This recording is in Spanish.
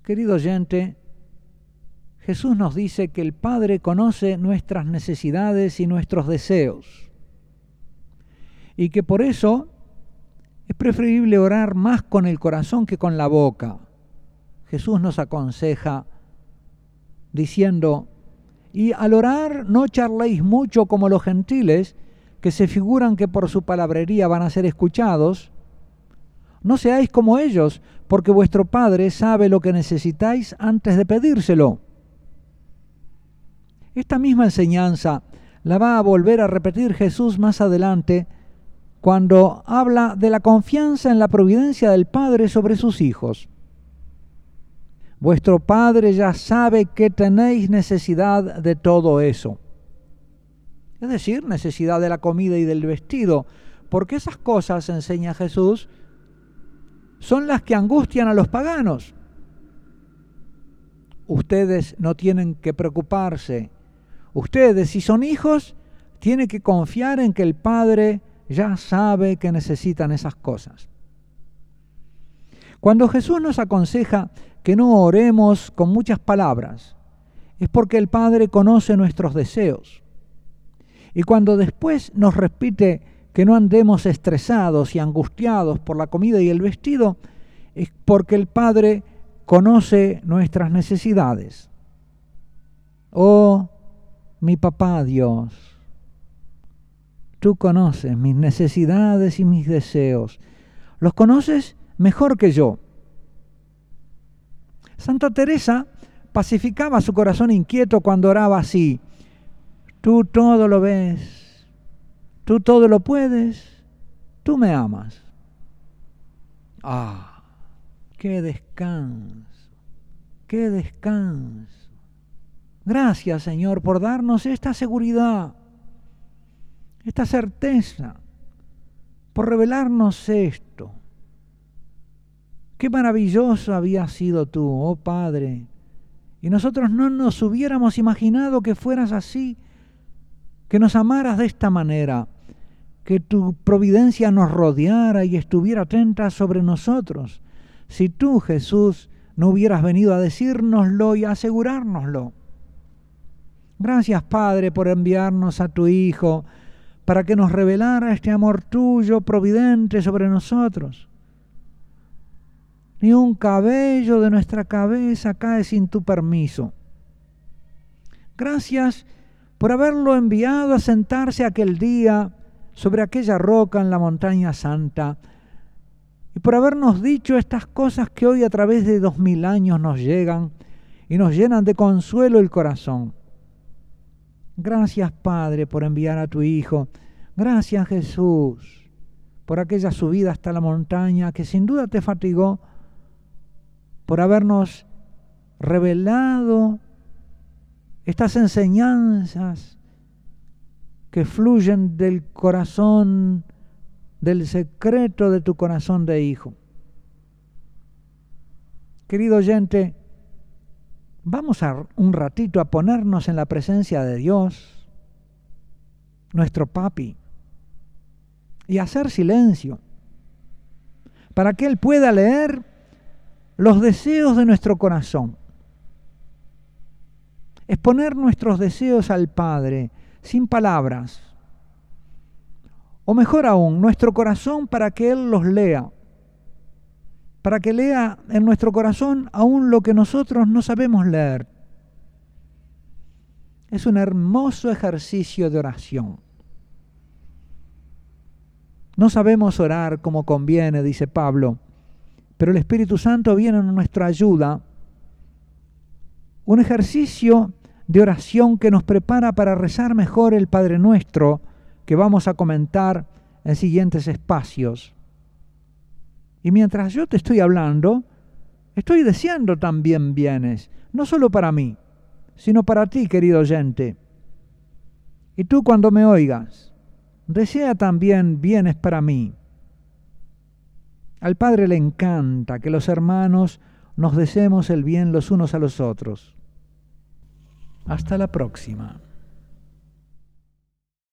Querido oyente, Jesús nos dice que el Padre conoce nuestras necesidades y nuestros deseos, y que por eso es preferible orar más con el corazón que con la boca. Jesús nos aconseja diciendo: y al orar no charléis mucho como los gentiles, que se figuran que por su palabrería van a ser escuchados. No seáis como ellos, porque vuestro Padre sabe lo que necesitáis antes de pedírselo. Esta misma enseñanza la va a volver a repetir Jesús más adelante, cuando habla de la confianza en la providencia del Padre sobre sus hijos. Vuestro Padre ya sabe que tenéis necesidad de todo eso. Es decir, necesidad de la comida y del vestido, porque esas cosas, enseña Jesús, son las que angustian a los paganos. Ustedes no tienen que preocuparse. Ustedes, si son hijos, tienen que confiar en que el Padre ya sabe que necesitan esas cosas. Cuando Jesús nos aconseja que no oremos con muchas palabras, es porque el Padre conoce nuestros deseos. Y cuando después nos repite que no andemos estresados y angustiados por la comida y el vestido, es porque el Padre conoce nuestras necesidades. Oh, mi Papá Dios, tú conoces mis necesidades y mis deseos. Los conoces mejor que yo. Santa Teresa pacificaba su corazón inquieto cuando oraba así: tú todo lo ves, tú todo lo puedes, tú me amas. ¡Ah! ¡Qué descanso! ¡Qué descanso! Gracias, Señor, por darnos esta seguridad, esta certeza, por revelarnos esto. Qué maravilloso habías sido tú, oh Padre, y nosotros no nos hubiéramos imaginado que fueras así, que nos amaras de esta manera, que tu providencia nos rodeara y estuviera atenta sobre nosotros. Si tú, Jesús, no hubieras venido a decírnoslo y a asegurárnoslo. Gracias, Padre, por enviarnos a tu Hijo para que nos revelara este amor tuyo providente sobre nosotros. Ni un cabello de nuestra cabeza cae sin tu permiso. Gracias por haberlo enviado a sentarse aquel día sobre aquella roca en la montaña santa, y por habernos dicho estas cosas que hoy a través de 2000 años nos llegan y nos llenan de consuelo el corazón. Gracias, Padre, por enviar a tu Hijo. Gracias, Jesús, por aquella subida hasta la montaña que sin duda te fatigó, por habernos revelado estas enseñanzas que fluyen del corazón, del secreto de tu corazón de hijo. Querido oyente, vamos un ratito a ponernos en la presencia de Dios, nuestro Papi, y hacer silencio, para que Él pueda leer los deseos de nuestro corazón. Exponer nuestros deseos al Padre, sin palabras, o mejor aún, nuestro corazón, para que Él los lea, para que lea en nuestro corazón aún lo que nosotros no sabemos leer. Es un hermoso ejercicio de oración. No sabemos orar como conviene, dice Pablo, pero el Espíritu Santo viene en nuestra ayuda. Un ejercicio de oración que nos prepara para rezar mejor el Padre Nuestro, que vamos a comentar en siguientes espacios. Y mientras yo te estoy hablando, estoy deseando también bienes, no solo para mí, sino para ti, querido oyente. Y tú, cuando me oigas, desea también bienes para mí. Al Padre le encanta que los hermanos nos deseemos el bien los unos a los otros. Hasta la próxima.